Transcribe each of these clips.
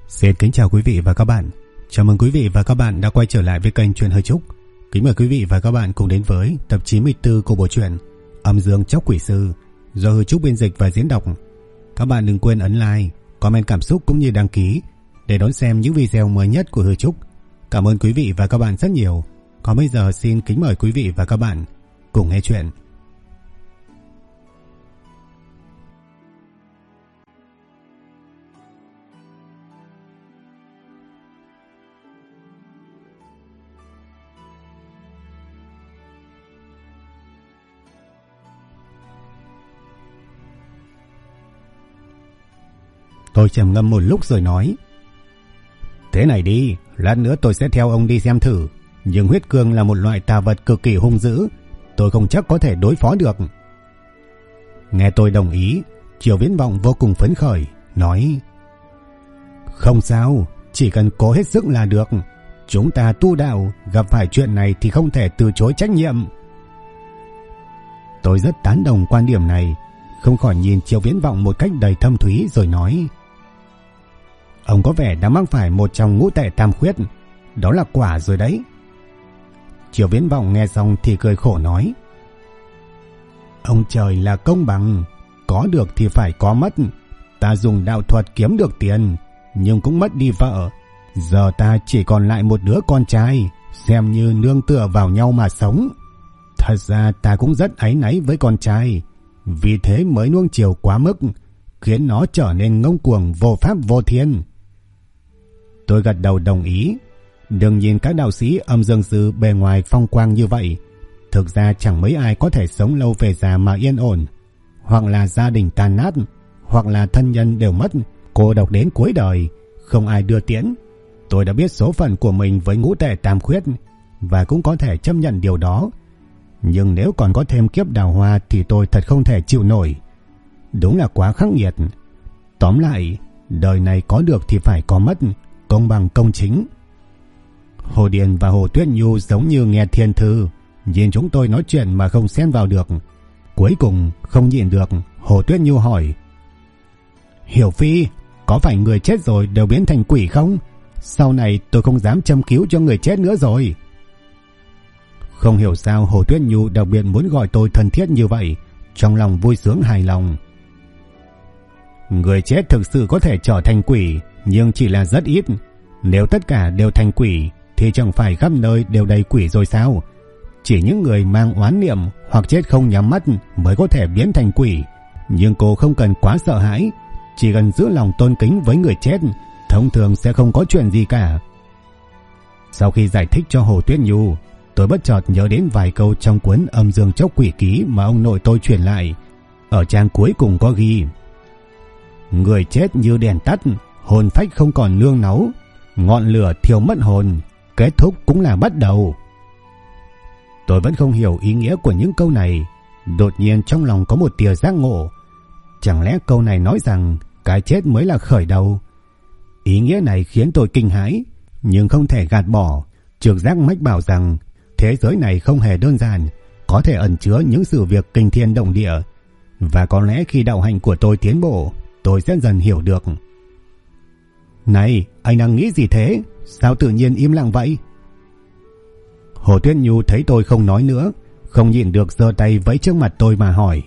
Xin kính chào quý vị và các bạn. Chào mừng quý vị và các bạn đã quay trở lại với kênh Truyện Hơi Trúc. Kính mời quý vị và các bạn cùng đến với tập 94 của bộ truyện Âm Dương Chóc Quỷ Sư do Hơi Trúc biên dịch và diễn đọc. Các bạn đừng quên ấn like, comment cảm xúc cũng như đăng ký để đón xem những video mới nhất của Hơi Trúc. Cảm ơn quý vị và các bạn rất nhiều. Còn bây giờ xin kính mời quý vị và các bạn cùng nghe chuyện. Tôi trầm ngâm một lúc rồi nói: Thế này đi, lát nữa tôi sẽ theo ông đi xem thử. Nhưng huyết cương là một loại tà vật cực kỳ hung dữ, tôi không chắc có thể đối phó được. Nghe tôi đồng ý, Triều Viễn Vọng vô cùng phấn khởi, nói: Không sao, chỉ cần cố hết sức là được. Chúng ta tu đạo, gặp phải chuyện này thì không thể từ chối trách nhiệm. Tôi rất tán đồng quan điểm này, không khỏi nhìn Triều Viễn Vọng một cách đầy thâm thúy rồi nói: Ông có vẻ đã mắc phải một trong ngũ tệ tam khuyết, đó là quả rồi đấy. Triều Viễn Vọng nghe xong thì cười khổ nói: Ông trời là công bằng, có được thì phải có mất. Ta dùng đạo thuật kiếm được tiền, nhưng cũng mất đi vợ. Giờ ta chỉ còn lại một đứa con trai, xem như nương tựa vào nhau mà sống. Thật ra ta cũng rất áy náy với con trai, vì thế mới nuông chiều quá mức, khiến nó trở nên ngông cuồng vô pháp vô thiên. Tôi gật đầu đồng ý. Đừng nhìn các đạo sĩ âm dương sư bề ngoài phong quang như vậy, thực ra chẳng mấy ai có thể sống lâu về già mà yên ổn. Hoặc là gia đình tan nát, hoặc là thân nhân đều mất, cô độc đến cuối đời, không ai đưa tiễn. Tôi đã biết số phận của mình với ngũ tệ tam khuyết, và cũng có thể chấp nhận điều đó. Nhưng nếu còn có thêm kiếp đào hoa thì tôi thật không thể chịu nổi. Đúng là quá khắc nghiệt. Tóm lại, đời này có được thì phải có mất, công bằng công chính. Hồ Điền và Hồ Tuyết Nhu giống như nghe thiên thư, nhìn chúng tôi nói chuyện mà không xen vào được. Cuối cùng không nhịn được, Hồ Tuyết Nhu hỏi: Hiểu Phi, có phải người chết rồi đều biến thành quỷ không? Sau này tôi không dám châm cứu cho người chết nữa rồi. Không hiểu sao Hồ Tuyết Nhu đặc biệt muốn gọi tôi thân thiết như vậy, trong lòng vui sướng hài lòng. Người chết thực sự có thể trở thành quỷ, nhưng chỉ là rất ít. Nếu tất cả đều thành quỷ thì chẳng phải khắp nơi đều đầy quỷ rồi sao? Chỉ những người mang oán niệm hoặc chết không nhắm mắt mới có thể biến thành quỷ. Nhưng cô không cần quá sợ hãi, chỉ cần giữ lòng tôn kính với người chết, thông thường sẽ không có chuyện gì cả. Sau khi giải thích cho Hồ Tuyết Nhu, tôi bất chợt nhớ đến vài câu trong cuốn Âm Dương Chóc Quỷ Ký mà ông nội tôi truyền lại. Ở trang cuối cùng có ghi: Người chết như đèn tắt, hồn phách không còn nương náu, ngọn lửa thiêu mất hồn, kết thúc cũng là bắt đầu. Tôi vẫn không hiểu ý nghĩa của những câu này. Đột nhiên trong lòng có một tia giác ngộ. Chẳng lẽ câu này nói rằng cái chết mới là khởi đầu? Ý nghĩa này khiến tôi kinh hãi, nhưng không thể gạt bỏ. Trực giác mách bảo rằng thế giới này không hề đơn giản, có thể ẩn chứa những sự việc kinh thiên động địa. Và có lẽ khi đạo hạnh của tôi tiến bộ, tôi sẽ dần hiểu được. Này, anh đang nghĩ gì thế? Sao tự nhiên im lặng vậy? Hồ Tuyết Nhu thấy tôi không nói nữa, không nhịn được giơ tay vẫy trước mặt tôi mà hỏi: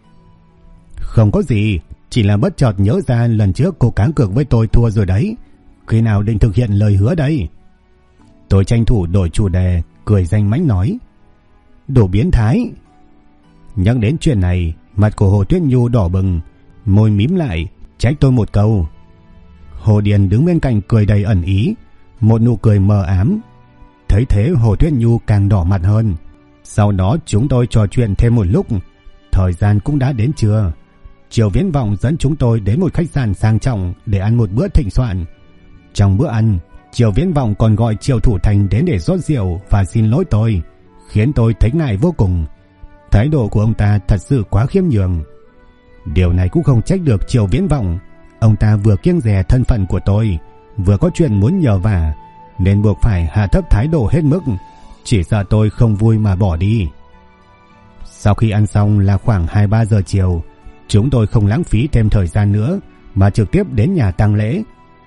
Không có gì, chỉ là bất chợt nhớ ra lần trước cô cá cược với tôi thua rồi đấy. Khi nào định thực hiện lời hứa đây? Tôi tranh thủ đổi chủ đề, cười danh mãnh nói: Đồ biến thái. Nhắc đến chuyện này, mặt của Hồ Tuyết Nhu đỏ bừng, môi mím lại, trách tôi một câu. Hồ Điền đứng bên cạnh cười đầy ẩn ý, một nụ cười mờ ám. Thấy thế Hồ Tuyết Nhu càng đỏ mặt hơn. Sau đó chúng tôi trò chuyện thêm một lúc. Thời gian cũng đã đến trưa. Triều Viễn Vọng dẫn chúng tôi đến một khách sạn sang trọng để ăn một bữa thịnh soạn. Trong bữa ăn, Triều Viễn Vọng còn gọi Triệu Thủ Thành đến để rót rượu và xin lỗi tôi, khiến tôi thấy ngại vô cùng. Thái độ của ông ta thật sự quá khiêm nhường. Điều này cũng không trách được Triều Viễn Vọng. Ông ta vừa kiêng dè thân phận của tôi, vừa có chuyện muốn nhờ vả, nên buộc phải hạ thấp thái độ hết mức, chỉ sợ tôi không vui mà bỏ đi. Sau khi ăn xong là khoảng 2-3 giờ chiều, chúng tôi không lãng phí thêm thời gian nữa mà trực tiếp đến nhà tang lễ.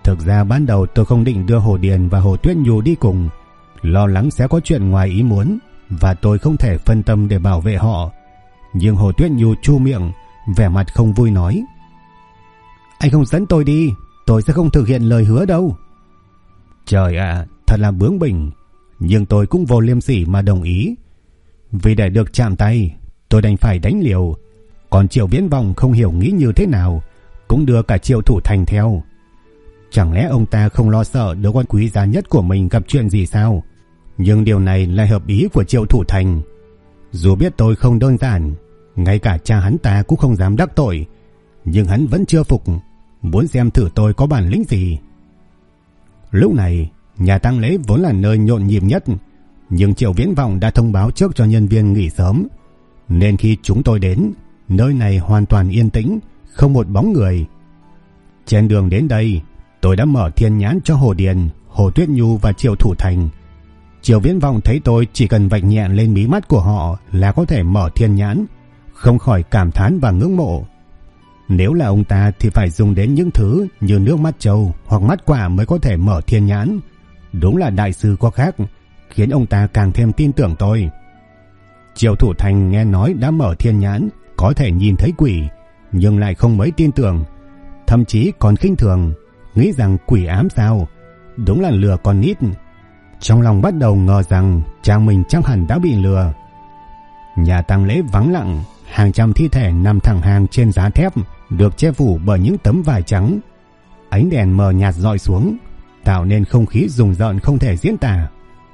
Thực ra ban đầu tôi không định đưa Hồ Điền và Hồ Tuyết Nhu đi cùng, lo lắng sẽ có chuyện ngoài ý muốn và tôi không thể phân tâm để bảo vệ họ. Nhưng Hồ Tuyết Nhu chu miệng, vẻ mặt không vui nói: "Anh không dẫn tôi đi, tôi sẽ không thực hiện lời hứa đâu." Trời ạ, thật là bướng bỉnh, nhưng tôi cũng vô liêm sỉ mà đồng ý. Vì để được chạm tay, tôi đành phải đánh liều. Còn Triệu Viễn Vọng không hiểu nghĩ như thế nào, cũng đưa cả Triệu Thủ Thành theo. Chẳng lẽ ông ta không lo sợ đứa con quý giá nhất của mình gặp chuyện gì sao? Nhưng điều này lại hợp ý của Triệu Thủ Thành. Dù biết tôi không đơn giản, ngay cả cha hắn ta cũng không dám đắc tội, nhưng hắn vẫn chưa phục, muốn xem thử tôi có bản lĩnh gì. Lúc này, nhà tang lễ vốn là nơi nhộn nhịp nhất, nhưng Triệu Viễn Vọng đã thông báo trước cho nhân viên nghỉ sớm, nên khi chúng tôi đến, nơi này hoàn toàn yên tĩnh, không một bóng người. Trên đường đến đây, tôi đã mở thiên nhãn cho Hồ Điền, Hồ Tuyết Nhu và Triệu Thủ Thành. Triệu Viễn Vọng thấy tôi chỉ cần vạch nhẹ lên mí mắt của họ là có thể mở thiên nhãn, không khỏi cảm thán và ngưỡng mộ. Nếu là ông ta thì phải dùng đến những thứ như nước mắt trâu hoặc mắt quả mới có thể mở thiên nhãn. Đúng là đại sư có khác, khiến ông ta càng thêm tin tưởng tôi. Triệu Thủ Thành nghe nói đã mở thiên nhãn, có thể nhìn thấy quỷ, nhưng lại không mấy tin tưởng, thậm chí còn khinh thường, nghĩ rằng quỷ ám sao, đúng là lừa con nít. Trong lòng bắt đầu ngờ rằng cha mình chắc hẳn đã bị lừa. Nhà tang lễ vắng lặng, hàng trăm thi thể nằm thẳng hàng trên giá thép, được che phủ bởi những tấm vải trắng. Ánh đèn mờ nhạt rọi xuống, tạo nên không khí rùng rợn không thể diễn tả.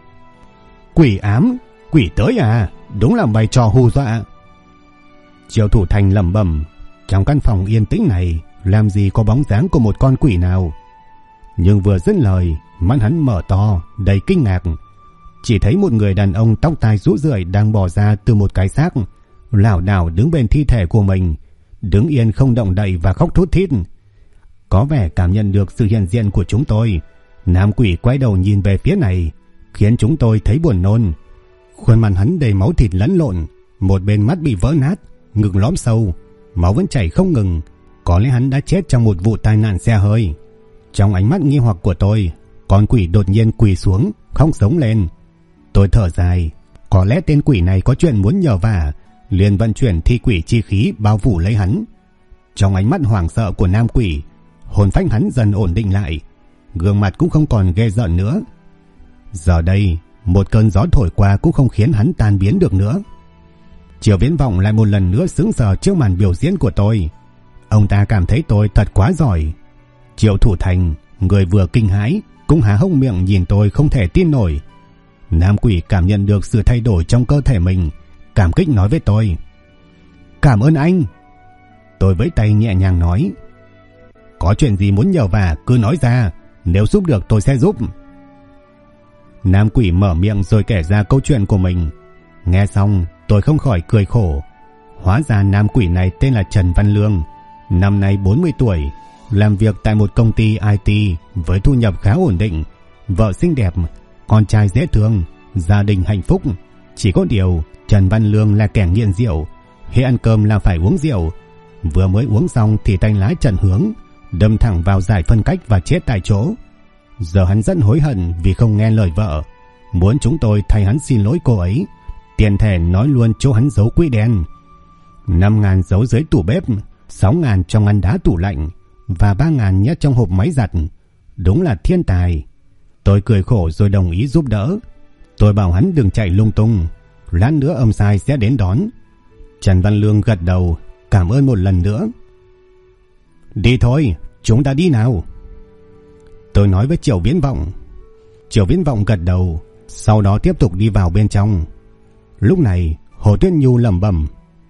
Quỷ ám, quỷ tới à, đúng là bày trò hù dọa. Triệu Thủ Thành lẩm bẩm, trong căn phòng yên tĩnh này làm gì có bóng dáng của một con quỷ nào. Nhưng vừa dứt lời, mắt hắn mở to, đầy kinh ngạc. Chỉ thấy một người đàn ông tóc tai rũ rượi đang bò ra từ một cái xác, lảo đảo đứng bên thi thể của mình, đứng yên không động đậy và khóc thút thít. Có vẻ cảm nhận được sự hiện diện của chúng tôi, nam quỷ quay đầu nhìn về phía này, khiến chúng tôi thấy buồn nôn. Khuôn mặt hắn đầy máu thịt lẫn lộn, một bên mắt bị vỡ nát, ngực lõm sâu, máu vẫn chảy không ngừng. Có lẽ hắn đã chết trong một vụ tai nạn xe hơi. Trong ánh mắt nghi hoặc của tôi, con quỷ đột nhiên quỳ xuống, khóc sống lên. Tôi thở dài, có lẽ tên quỷ này có chuyện muốn nhờ vả, liền vận chuyển thi quỷ chi khí bao phủ lấy hắn. Trong ánh mắt hoảng sợ của nam quỷ, hồn phách hắn dần ổn định lại, gương mặt cũng không còn ghê rợn nữa. Giờ đây, một cơn gió thổi qua cũng không khiến hắn tan biến được nữa. Triệu Viễn Vọng lại một lần nữa sững sờ trước màn biểu diễn của tôi. Ông ta cảm thấy tôi thật quá giỏi. Triệu Thủ Thành, người vừa kinh hãi, cũng há hốc miệng nhìn tôi không thể tin nổi. Nam quỷ cảm nhận được sự thay đổi trong cơ thể mình, cảm kích nói với tôi: "Cảm ơn anh." Tôi vẫy tay nhẹ nhàng nói: "Có chuyện gì muốn nhờ vả cứ nói ra, nếu giúp được tôi sẽ giúp." Nam quỷ mở miệng rồi kể ra câu chuyện của mình. Nghe xong tôi không khỏi cười khổ. Hóa ra nam quỷ này tên là Trần Văn Lương, năm nay 40 tuổi, làm việc tại một công ty IT với thu nhập khá ổn định, vợ xinh đẹp, con trai dễ thương, gia đình hạnh phúc. Chỉ có điều Trần Văn Lương là kẻ nghiện rượu, hễ ăn cơm là phải uống rượu. Vừa mới uống xong thì tay lái chặn hướng, đâm thẳng vào giải phân cách và chết tại chỗ. Giờ hắn rất hối hận vì không nghe lời vợ, muốn chúng tôi thay hắn xin lỗi cô ấy, tiền thể nói luôn chỗ hắn giấu quỹ đen. 5.000 giấu dưới tủ bếp, 6.000 trong ngăn đá tủ lạnh và 3.000 nhét trong hộp máy giặt. Đúng là thiên tài. Tôi cười khổ rồi đồng ý giúp đỡ. Tôi bảo hắn đừng chạy lung tung, lát nữa ông sai sẽ đến đón. Trần Văn Lương gật đầu, cảm ơn một lần nữa. Đi thôi, chúng ta đi nào, tôi nói với Triệu Viễn Vọng. Triệu Viễn Vọng gật đầu, sau đó tiếp tục đi vào bên trong. Lúc này Hồ Tuyết Nhu lẩm bẩm: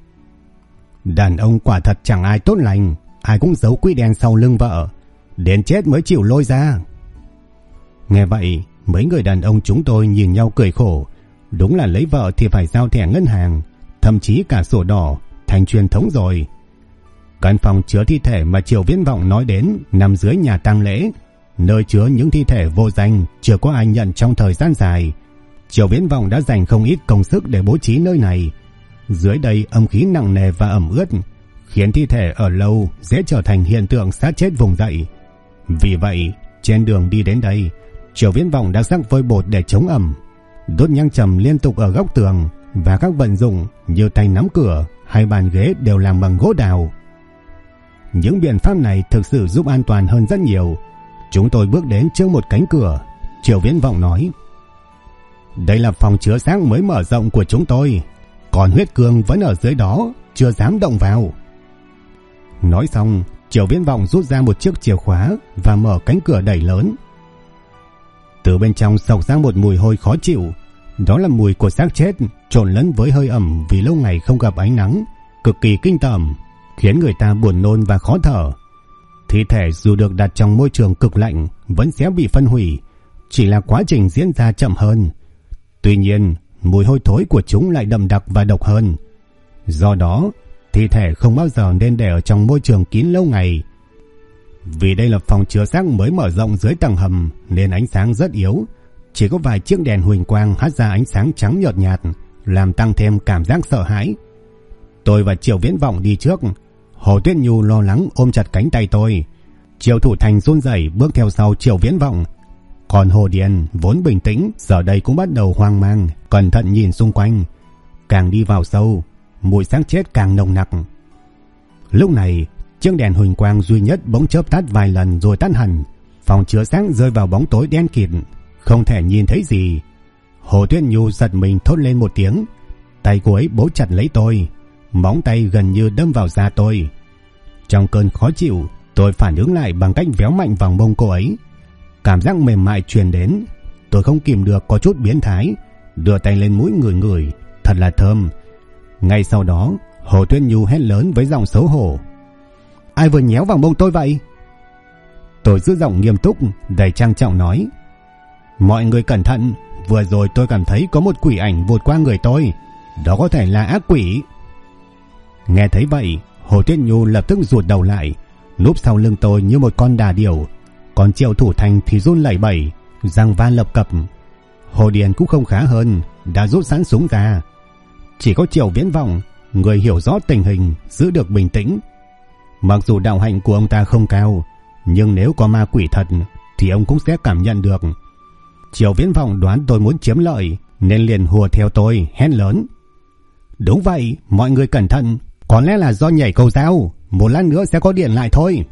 "Đàn ông quả thật chẳng ai tốt lành, ai cũng giấu quỹ đen sau lưng vợ, đến chết mới chịu lôi ra." Nghe vậy, mấy người đàn ông chúng tôi nhìn nhau cười khổ. Đúng là lấy vợ thì phải giao thẻ ngân hàng, thậm chí cả sổ đỏ, thành truyền thống rồi. Căn phòng chứa thi thể mà Triệu Viễn Vọng nói đến nằm dưới nhà tang lễ, nơi chứa những thi thể vô danh chưa có ai nhận trong thời gian dài. Triệu Viễn Vọng đã dành không ít công sức để bố trí nơi này. Dưới đây âm khí nặng nề và ẩm ướt, khiến thi thể ở lâu dễ trở thành hiện tượng xác chết vùng dậy. Vì vậy, Trên đường đi đến đây, Triệu Viễn Vọng đã rắc vôi bột để chống ẩm, đốt nhang trầm liên tục ở góc tường, và các vận dụng như tay nắm cửa hay bàn ghế đều làm bằng gỗ đào. Những biện pháp này thực sự giúp an toàn hơn rất nhiều. Chúng tôi bước đến trước một cánh cửa. Triệu Viễn Vọng nói: "Đây là phòng chứa xác mới mở rộng của chúng tôi, còn huyết cương vẫn ở dưới đó, chưa dám động vào." Nói xong, Triệu Viễn Vọng rút ra một chiếc chìa khóa và mở cánh cửa đẩy lớn. Từ bên trong xộc ra một mùi hôi khó chịu. Đó là mùi của xác chết trộn lẫn với hơi ẩm vì lâu ngày không gặp ánh nắng, cực kỳ kinh tởm, khiến người ta buồn nôn và khó thở. Thi thể dù được đặt trong môi trường cực lạnh vẫn sẽ bị phân hủy, chỉ là quá trình diễn ra chậm hơn. Tuy nhiên, mùi hôi thối của chúng lại đậm đặc và độc hơn. Do đó, thi thể không bao giờ nên để ở trong môi trường kín lâu ngày. Vì đây là phòng chứa xác mới mở rộng dưới tầng hầm nên ánh sáng rất yếu, chỉ có vài chiếc đèn huỳnh quang hắt ra ánh sáng trắng nhợt nhạt, làm tăng thêm cảm giác sợ hãi. Tôi và Triệu Viễn Vọng đi trước, Hồ Tuyết Nhu lo lắng ôm chặt cánh tay tôi. Triệu Thủ Thành run rẩy bước theo sau Triệu Viễn Vọng. Còn Hồ Điền vốn bình tĩnh giờ đây cũng bắt đầu hoang mang, cẩn thận nhìn xung quanh. Càng đi vào sâu, mùi xác chết càng nồng nặc. Lúc này, chiếc đèn huỳnh quang duy nhất bỗng chớp tắt vài lần rồi tắt hẳn. Phòng chứa xác rơi vào bóng tối đen kịt, không thể nhìn thấy gì. Hồ Tuyết Nhu giật mình thốt lên một tiếng. Tay cô ấy bấu chặt lấy tôi, móng tay gần như đâm vào da tôi. Trong cơn khó chịu, tôi phản ứng lại bằng cách véo mạnh vào mông cô ấy. Cảm giác mềm mại truyền đến, tôi không kìm được có chút biến thái, đưa tay lên mũi ngửi ngửi, thật là thơm. Ngay sau đó, Hồ Tuyết Nhu hét lớn với giọng xấu hổ: "Ai vừa nhéo vào mông tôi vậy?" Tôi giữ giọng nghiêm túc, đầy trang trọng nói: "Mọi người cẩn thận, vừa rồi tôi cảm thấy có một quỷ ảnh vụt qua người tôi, đó có thể là ác quỷ." Nghe thấy vậy, Hồ Tuyết Nhu lập tức rụt đầu lại, núp sau lưng tôi như một con đà điểu. Còn Triệu Thủ Thành thì run lẩy bẩy, răng va lập cập. Hồ Điền cũng không khá hơn, đã rút sẵn súng ra. Chỉ có Triệu Viễn Vọng, người hiểu rõ tình hình, giữ được bình tĩnh. Mặc dù đạo hạnh của ông ta không cao, nhưng nếu có ma quỷ thật thì ông cũng sẽ cảm nhận được. Triệu Viễn Vọng đoán tôi muốn chiếm lợi nên liền hùa theo tôi, hét lớn: "Đúng vậy, mọi người cẩn thận, có lẽ là do nhảy cầu dao, một lát nữa sẽ có điện lại thôi."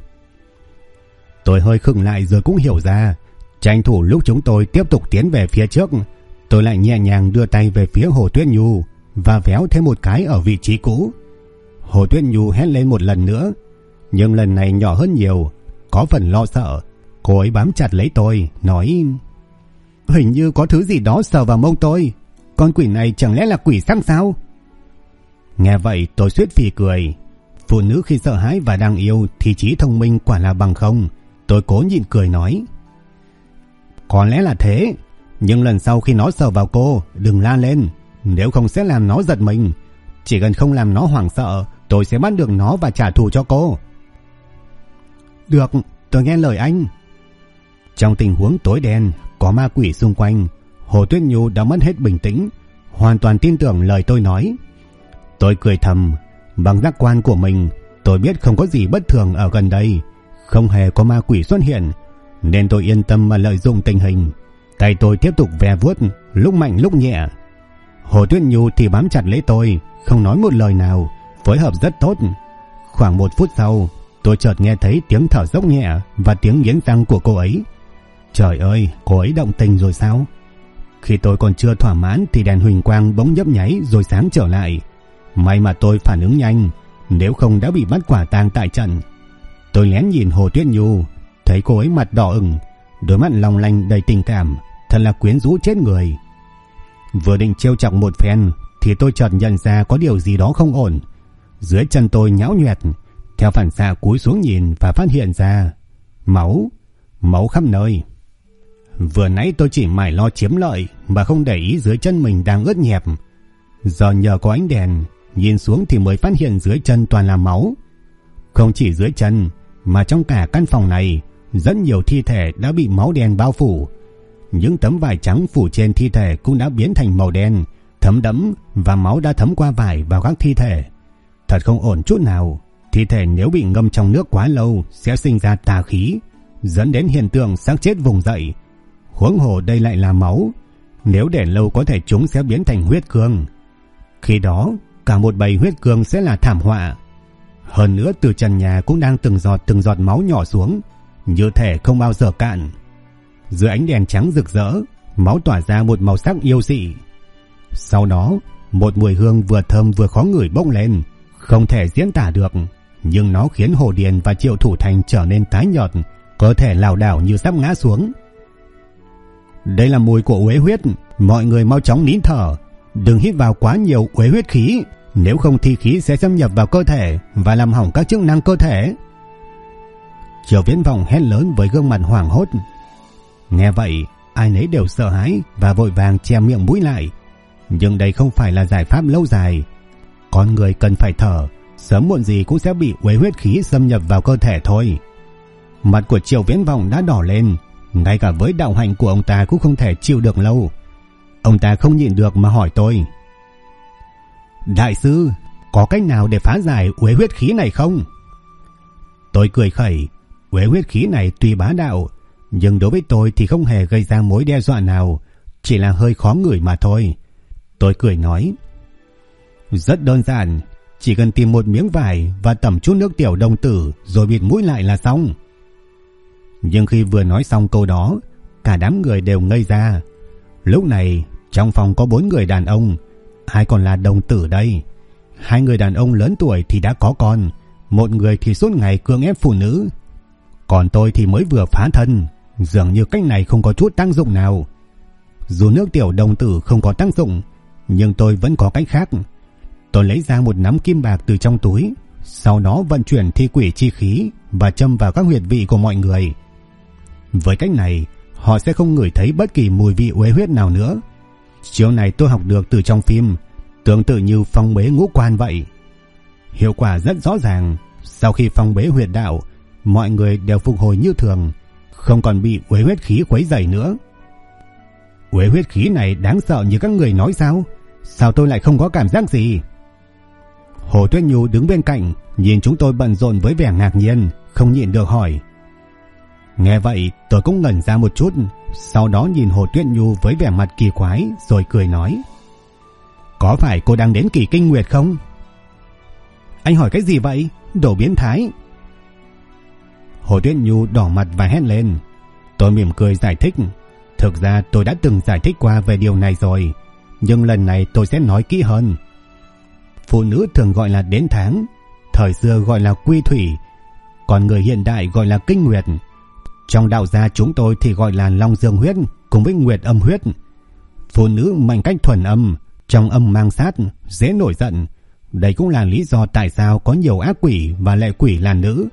Tôi hơi khựng lại rồi cũng hiểu ra. Tranh thủ lúc chúng tôi tiếp tục tiến về phía trước, tôi lại nhẹ nhàng đưa tay về phía Hồ Tuyết Nhu và véo thêm một cái ở vị trí cũ. Hồ Tuyết Nhu hét lên một lần nữa, nhưng lần này nhỏ hơn nhiều, có phần lo sợ. Cô ấy bám chặt lấy tôi, nói: "Hình như có thứ gì đó sờ vào mông tôi. Con quỷ này chẳng lẽ là quỷ sắc sao?" Nghe vậy tôi suýt phì cười. Phụ nữ khi sợ hãi và đang yêu thì trí thông minh quả là bằng không. Tôi cố nhịn cười nói: "Có lẽ là thế, nhưng lần sau khi nó sờ vào cô, đừng la lên, nếu không sẽ làm nó giật mình. Chỉ cần không làm nó hoảng sợ, tôi sẽ bắt được nó và trả thù cho cô." "Được, tôi nghe lời anh." Trong tình huống tối đen, có ma quỷ xung quanh, Hồ Tuyết Nhu đã mất hết bình tĩnh, hoàn toàn tin tưởng lời tôi nói. Tôi cười thầm, bằng giác quan của mình, tôi biết không có gì bất thường ở gần đây, không hề có ma quỷ xuất hiện, nên tôi yên tâm mà lợi dụng tình hình. Tay tôi tiếp tục ve vuốt, lúc mạnh lúc nhẹ. Hồ Tuyết Nhu thì bám chặt lấy tôi, không nói một lời nào, phối hợp rất tốt. Khoảng 1 phút sau, tôi chợt nghe thấy tiếng thở dốc nhẹ và tiếng nghiến răng của cô ấy. Trời ơi, cô ấy động tình rồi sao? Khi tôi còn chưa thỏa mãn thì đèn huỳnh quang bỗng nhấp nháy rồi sáng trở lại. May mà tôi phản ứng nhanh, nếu không đã bị bắt quả tang tại trận. Tôi lén nhìn Hồ Tuyết Nhu, thấy cô ấy mặt đỏ ửng, đôi mắt long lanh đầy tình cảm, thật là quyến rũ chết người. Vừa định trêu chọc một phen thì tôi chợt nhận ra có điều gì đó không ổn. Dưới chân tôi nhão nhoẹt, theo phản xạ cúi xuống nhìn và phát hiện ra máu khắp nơi. Vừa nãy tôi chỉ mải lo chiếm lợi mà không để ý dưới chân mình đang ướt nhẹp. Giờ nhờ có ánh đèn, nhìn xuống thì mới phát hiện dưới chân toàn là máu. Không chỉ dưới chân mà trong cả căn phòng này, rất nhiều thi thể đã bị máu đen bao phủ. Những tấm vải trắng phủ trên thi thể cũng đã biến thành màu đen, thấm đẫm, và máu đã thấm qua vải vào các thi thể. Thật không ổn chút nào. Thi thể nếu bị ngâm trong nước quá lâu sẽ sinh ra tà khí. dẫn đến hiện tượng xác chết vùng dậy. Huống hồ đây lại là máu, nếu để lâu có thể chúng sẽ biến thành huyết cương. Khi đó cả một bầy huyết cương sẽ là thảm họa. Hơn nữa từ trần nhà cũng đang từng giọt máu nhỏ xuống, như thể không bao giờ cạn. Dưới ánh đèn trắng rực rỡ, máu tỏa ra một màu sắc yêu dị. Sau đó một mùi hương vừa thơm vừa khó ngửi bốc lên, không thể diễn tả được, nhưng nó khiến Hồ Điền và Triệu Thủ Thành trở nên tái nhợt, cơ thể lảo đảo như sắp ngã xuống. Đây là mùi của uế huyết, mọi người mau chóng nín thở, đừng hít vào quá nhiều uế huyết khí, nếu không thì khí sẽ xâm nhập vào cơ thể và làm hỏng các chức năng cơ thể. Triệu Viễn Vọng hét lớn với gương mặt hoảng hốt. Nghe vậy, ai nấy đều sợ hãi và vội vàng che miệng mũi lại. Nhưng đây không phải là giải pháp lâu dài. Con người cần phải thở, sớm muộn gì cũng sẽ bị uế huyết khí xâm nhập vào cơ thể thôi. Mặt của Triệu Viễn Vọng đã đỏ lên, ngay cả với đạo hạnh của ông ta cũng không thể chịu được lâu. Ông ta không nhịn được mà hỏi tôi: Đại sư, có cách nào để phá giải uế huyết khí này không? Tôi cười khẩy. Uế huyết khí này tuy bá đạo, nhưng đối với tôi thì không hề gây ra mối đe dọa nào, chỉ là hơi khó ngửi mà thôi. Tôi cười nói: Rất đơn giản, chỉ cần tìm một miếng vải và tẩm chút nước tiểu đồng tử rồi bịt mũi lại là xong. Nhưng khi vừa nói xong câu đó, cả đám người đều ngây ra. Lúc này trong phòng có 4 người đàn ông, ai còn là đồng tử đây? 2 người đàn ông lớn tuổi thì đã có con, một người thì suốt ngày cưỡng ép phụ nữ, còn tôi thì mới vừa phá thân. Dường như cách này không có chút tác dụng nào. Dù nước tiểu đồng tử không có tác dụng, nhưng tôi vẫn có cách khác. Tôi lấy ra một nắm kim bạc từ trong túi, sau đó vận chuyển thi quỷ chi khí và châm vào các huyệt vị của mọi người. Với cách này, họ sẽ không ngửi thấy bất kỳ mùi vị uế huyết nào nữa. Chiêu này tôi học được từ trong phim, tương tự như phong bế ngũ quan vậy. Hiệu quả rất rõ ràng. Sau khi phong bế huyệt đạo, mọi người đều phục hồi như thường, không còn bị uế huyết khí quấy rầy nữa. Uế huyết khí này đáng sợ như các người nói sao? Sao tôi lại không có cảm giác gì? Hồ Tuyết Nhu đứng bên cạnh, nhìn chúng tôi bận rộn với vẻ ngạc nhiên, không nhịn được hỏi. Nghe vậy tôi cũng ngẩn ra một chút, sau đó nhìn Hồ Tuyết Nhu với vẻ mặt kỳ quái rồi cười nói: Có phải cô đang đến kỳ kinh nguyệt không? Anh hỏi cái gì vậy? Đồ biến thái! Hồ Tuyết Nhu đỏ mặt và hét lên. Tôi mỉm cười giải thích. Thực ra tôi đã từng giải thích qua về điều này rồi, nhưng lần này tôi sẽ nói kỹ hơn. Phụ nữ thường gọi là đến tháng, thời xưa gọi là quy thủy, còn người hiện đại gọi là kinh nguyệt. Trong đạo gia chúng tôi thì gọi là long dương huyết cùng với nguyệt âm huyết. Phụ nữ mệnh cách thuần âm, trong âm mang sát, dễ nổi giận. Đây cũng là lý do tại sao có nhiều ác quỷ và lệ quỷ là nữ.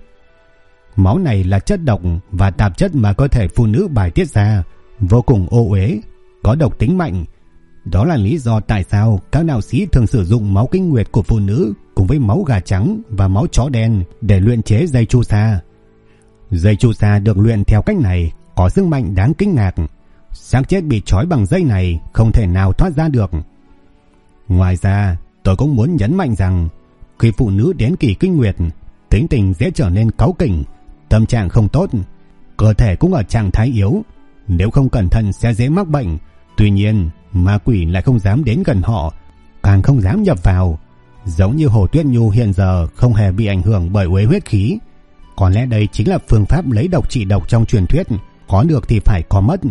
Máu này là chất độc và tạp chất mà cơ thể phụ nữ bài tiết ra, vô cùng ô uế, có độc tính mạnh. Đó là lý do tại sao các đạo sĩ thường sử dụng máu kinh nguyệt của phụ nữ cùng với máu gà trắng và máu chó đen để luyện chế dây chu sa. Dây chu sa được luyện theo cách này có sức mạnh đáng kinh ngạc. Xác chết bị trói bằng dây này không thể nào thoát ra được. Ngoài ra, tôi cũng muốn nhấn mạnh rằng khi phụ nữ đến kỳ kinh nguyệt, tính tình dễ trở nên cáu kỉnh, tâm trạng không tốt, cơ thể cũng ở trạng thái yếu. Nếu không cẩn thận sẽ dễ mắc bệnh. Tuy nhiên, ma quỷ lại không dám đến gần họ, càng không dám nhập vào. Giống như Hồ Tuyết Nhu hiện giờ không hề bị ảnh hưởng bởi uế huyết khí. Có lẽ đây chính là phương pháp lấy độc trị độc trong truyền thuyết, có được thì phải có mất.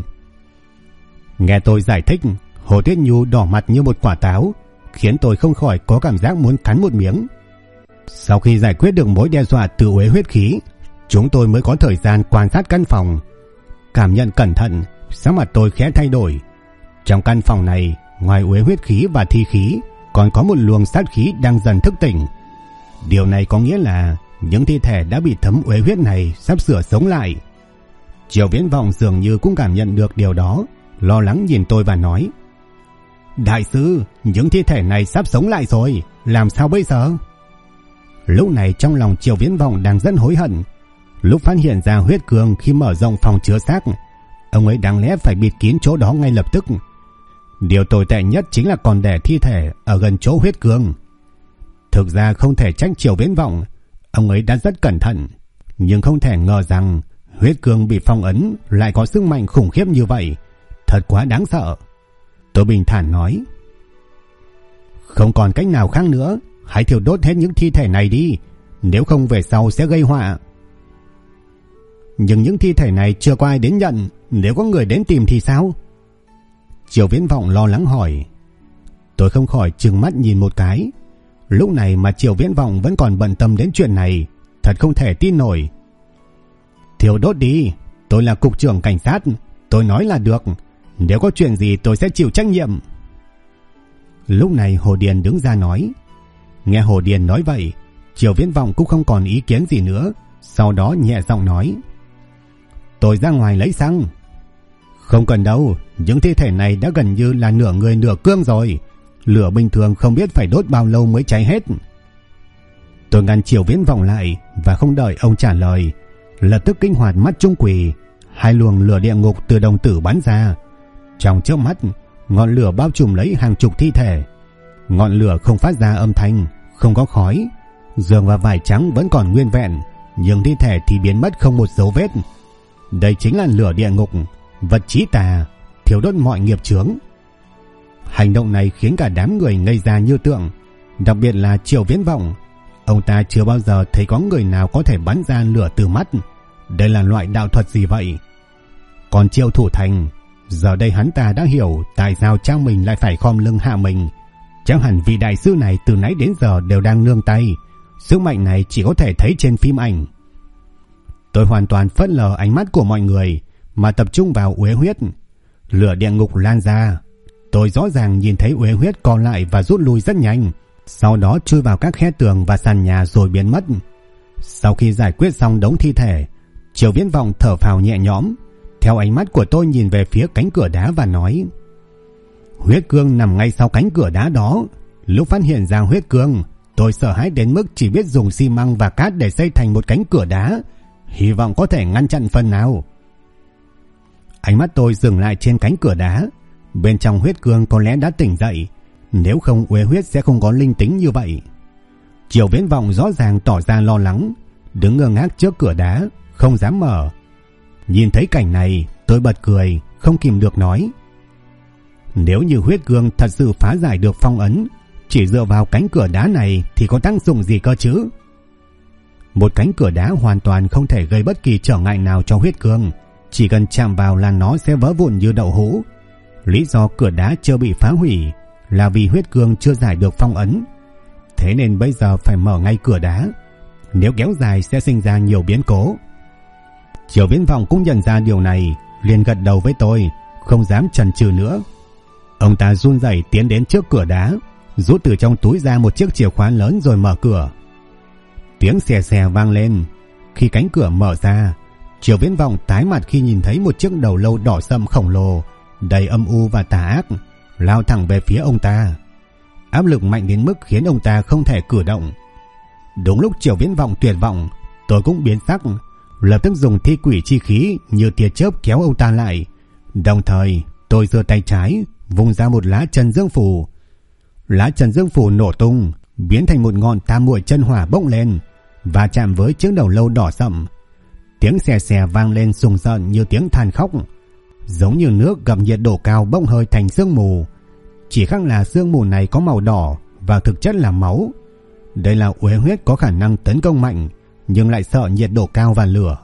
Nghe tôi giải thích, Hồ Tuyết Nhu đỏ mặt như một quả táo, khiến tôi không khỏi có cảm giác muốn cắn một miếng. Sau khi giải quyết được mối đe dọa từ uế huyết khí, chúng tôi mới có thời gian quan sát căn phòng. Cảm nhận cẩn thận, sắc mặt tôi khẽ thay đổi. Trong căn phòng này, ngoài uế huyết khí và thi khí, còn có một luồng sát khí đang dần thức tỉnh. Điều này có nghĩa là những thi thể đã bị thấm uế huyết này sắp sửa sống lại. Triệu Viễn Vọng dường như cũng cảm nhận được điều đó, lo lắng nhìn tôi và nói: Đại sư, những thi thể này sắp sống lại rồi, làm sao bây giờ? Lúc này trong lòng Triệu Viễn Vọng đang rất hối hận. Lúc phát hiện ra huyết cương khi mở rộng phòng chứa xác, ông ấy đáng lẽ phải bịt kín chỗ đó ngay lập tức. Điều tồi tệ nhất chính là còn để thi thể ở gần chỗ huyết cương. Thực ra không thể trách Triệu Viễn Vọng, ông ấy đã rất cẩn thận, nhưng không thể ngờ rằng Huyết cương bị phong ấn lại có sức mạnh khủng khiếp như vậy, thật quá đáng sợ. Tôi bình thản nói. Không còn cách nào khác nữa, hãy thiêu đốt hết những thi thể này đi, nếu không về sau sẽ gây họa. Nhưng những thi thể này chưa có ai đến nhận, nếu có người đến tìm thì sao? Triệu Viễn Vọng lo lắng hỏi. Tôi không khỏi trừng mắt nhìn một cái. Lúc này mà Triệu Viễn Vọng vẫn còn bận tâm đến chuyện này, thật không thể tin nổi. Thiêu đốt đi, tôi là cục trưởng cảnh sát, tôi nói là được, nếu có chuyện gì tôi sẽ chịu trách nhiệm. Lúc này Hồ Điền đứng ra nói. Nghe Hồ Điền nói vậy, Triệu Viễn Vọng cũng không còn ý kiến gì nữa, sau đó nhẹ giọng nói. Tôi ra ngoài lấy xăng. Không cần đâu, những thi thể này đã gần như là nửa người nửa cương rồi, lửa bình thường không biết phải đốt bao lâu mới cháy hết. Tôi ngăn Triệu Viễn Vọng lại và không đợi ông trả lời, lập tức kích hoạt mắt trung quỷ, hai luồng lửa địa ngục từ đồng tử bắn ra. Trong chớp mắt, ngọn lửa bao trùm lấy hàng chục thi thể. Ngọn lửa không phát ra âm thanh, không có khói, giường và vải trắng vẫn còn nguyên vẹn, nhưng thi thể thì biến mất không một dấu vết. Đây chính là lửa địa ngục, vật chí tà, thiêu đốt mọi nghiệp chướng. Hành động này khiến cả đám người ngây ra như tượng, đặc biệt là Triệu Viễn Vọng. Ông ta chưa bao giờ thấy có người nào có thể bắn ra lửa từ mắt. Đây là loại đạo thuật gì vậy? Còn Triệu Thủ Thành, giờ đây hắn ta đã hiểu tại sao cha mình lại phải khom lưng hạ mình. Chắc hẳn vị đại sư này từ nãy đến giờ đều đang nương tay, sức mạnh này chỉ có thể thấy trên phim ảnh. Tôi hoàn toàn phớt lờ ánh mắt của mọi người mà tập trung vào uế huyết. Lửa địa ngục lan ra, tôi rõ ràng nhìn thấy uế huyết co lại và rút lui rất nhanh, sau đó chui vào các khe tường và sàn nhà rồi biến mất. Sau khi giải quyết xong đống thi thể, Triệu Viễn Vọng thở phào nhẹ nhõm, theo ánh mắt của tôi nhìn về phía cánh cửa đá và nói. Huyết cương nằm ngay sau cánh cửa đá đó. Lúc phát hiện ra huyết cương, tôi sợ hãi đến mức chỉ biết dùng xi măng và cát để xây thành một cánh cửa đá, hy vọng có thể ngăn chặn phần nào. Ánh mắt tôi dừng lại trên cánh cửa đá. Bên trong huyết cương có lẽ đã tỉnh dậy, nếu không uế huyết sẽ không có linh tính như vậy. Triệu Viễn Vọng rõ ràng tỏ ra lo lắng, đứng ngơ ngác trước cửa đá, không dám mở. Nhìn thấy cảnh này, tôi bật cười, không kìm được nói. Nếu như huyết cương thật sự phá giải được phong ấn, chỉ dựa vào cánh cửa đá này thì có tác dụng gì cơ chứ? Một cánh cửa đá hoàn toàn không thể gây bất kỳ trở ngại nào cho huyết cương, chỉ cần chạm vào là nó sẽ vỡ vụn như đậu hũ. Lý do cửa đá chưa bị phá hủy là vì huyết cương chưa giải được phong ấn, thế nên bây giờ phải mở ngay cửa đá, nếu kéo dài sẽ sinh ra nhiều biến cố. Triệu Viễn Vọng cũng nhận ra điều này, liền gật đầu với tôi, không dám chần chừ nữa. Ông ta run rẩy tiến đến trước cửa đá, rút từ trong túi ra một chiếc chìa khóa lớn rồi mở cửa. Tiếng xè xè vang lên. Khi cánh cửa mở ra, Triệu Viễn Vọng tái mặt khi nhìn thấy một chiếc đầu lâu đỏ sậm khổng lồ, đầy âm u và tà ác, lao thẳng về phía ông ta. Áp lực mạnh đến mức khiến ông ta không thể cử động. Đúng lúc Triệu Viễn Vọng tuyệt vọng, tôi cũng biến sắc, lập tức dùng thi quỷ chi khí như tia chớp kéo ông ta lại. Đồng thời, tôi giơ tay trái vung ra một lá Trần Dương Phù. Lá Trần Dương Phù nổ tung, biến thành một ngọn tam muội chân hỏa bốc lên và chạm với chiếc đầu lâu đỏ sậm. Tiếng xè xè vang lên sùng sợn như tiếng than khóc, giống như nước gặp nhiệt độ cao bốc hơi thành sương mù. Chỉ khác là sương mù này có màu đỏ và thực chất là máu. Đây là uế huyết có khả năng tấn công mạnh, nhưng lại sợ nhiệt độ cao và lửa.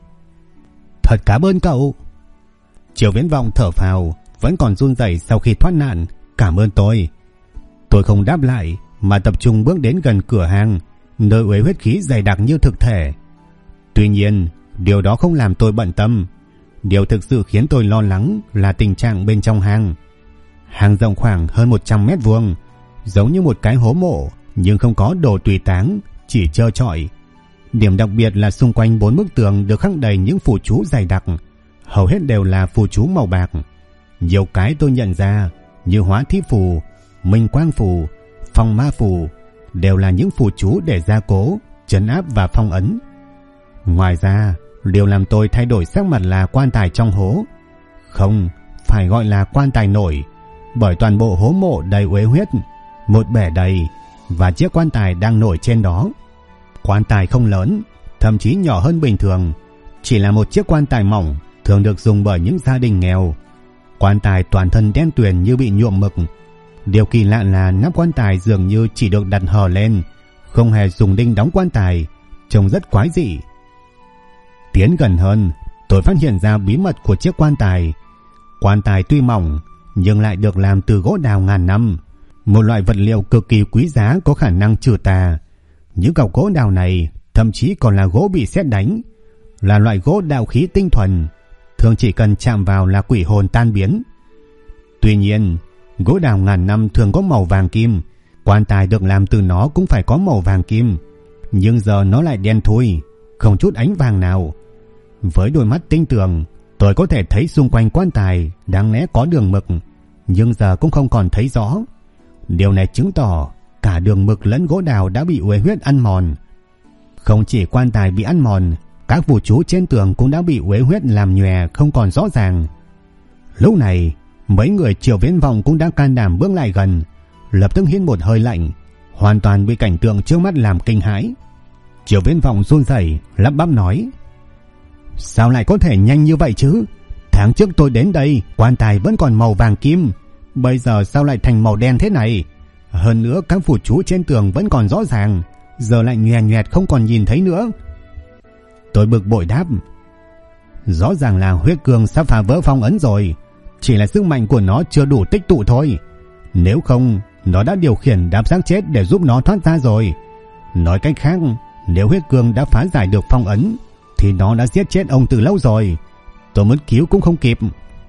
Thật cảm ơn cậu. Triệu Viễn Vọng thở phào, vẫn còn run rẩy sau khi thoát nạn. Cảm ơn tôi. Tôi không đáp lại mà tập trung bước đến gần cửa hang, nơi uế huyết khí dày đặc như thực thể. Tuy nhiên, điều đó không làm tôi bận tâm. Điều thực sự khiến tôi lo lắng là tình trạng bên trong hang. Hang rộng khoảng hơn 100 mét vuông, giống như một cái hố mộ, nhưng không có đồ tùy táng, chỉ trơ trọi. Điểm đặc biệt là xung quanh 4 bức tường được khắc đầy những phù chú dày đặc, hầu hết đều là phù chú màu bạc. Nhiều cái tôi nhận ra như hóa thí phù, minh quang phù, phong ma phù, đều là những phù chú để gia cố, trấn áp và phong ấn. Ngoài ra, điều làm tôi thay đổi sắc mặt là quan tài trong hố. Không, phải gọi là quan tài nổi, bởi toàn bộ hố mộ đầy uế huyết, một bể đầy và chiếc quan tài đang nổi trên đó. Quan tài không lớn, thậm chí nhỏ hơn bình thường, chỉ là một chiếc quan tài mỏng thường được dùng bởi những gia đình nghèo. Quan tài toàn thân đen tuyền như bị nhuộm mực. Điều kỳ lạ là nắp quan tài dường như chỉ được đặt hở lên, không hề dùng đinh đóng quan tài, trông rất quái dị. Tiến gần hơn, tôi phát hiện ra bí mật của chiếc quan tài. Quan tài tuy mỏng nhưng lại được làm từ gỗ đào ngàn năm, một loại vật liệu cực kỳ quý giá có khả năng trừ tà. Những cọc gỗ đào này thậm chí còn là gỗ bị sét đánh, là loại gỗ đạo khí tinh thuần, thường chỉ cần chạm vào là quỷ hồn tan biến. Tuy nhiên, gỗ đào ngàn năm thường có màu vàng kim, quan tài được làm từ nó cũng phải có màu vàng kim, nhưng giờ nó lại đen thui, không chút ánh vàng nào. Với đôi mắt tinh tường, tôi có thể thấy xung quanh quan tài đáng lẽ có đường mực, nhưng giờ cũng không còn thấy rõ. Điều này chứng tỏ cả đường mực lẫn gỗ đào đã bị uế huyết ăn mòn. Không chỉ quan tài bị ăn mòn, các phù chú trên tường cũng đã bị uế huyết làm nhòe không còn rõ ràng. Lúc này, mấy người Triệu Viễn Vọng cũng đã can đảm bước lại gần, lập tức hít một hơi lạnh, hoàn toàn bị cảnh tượng trước mắt làm kinh hãi. Triệu Viễn Vọng run rẩy lắp bắp nói: "Sao lại có thể nhanh như vậy chứ? Tháng trước tôi đến đây, quan tài vẫn còn màu vàng kim, bây giờ sao lại thành màu đen thế này? Hơn nữa các phù chú trên tường vẫn còn rõ ràng, giờ lại nhòe nhòe không còn nhìn thấy nữa." Tôi bực bội đáp: "Rõ ràng là huyết cương sắp phá vỡ phong ấn rồi, chỉ là sức mạnh của nó chưa đủ tích tụ thôi. Nếu không, nó đã điều khiển đám xác chết để giúp nó thoát ra rồi. Nói cách khác, nếu huyết cương đã phá giải được phong ấn thì nó đã giết chết ông từ lâu rồi. Tôi muốn cứu cũng không kịp."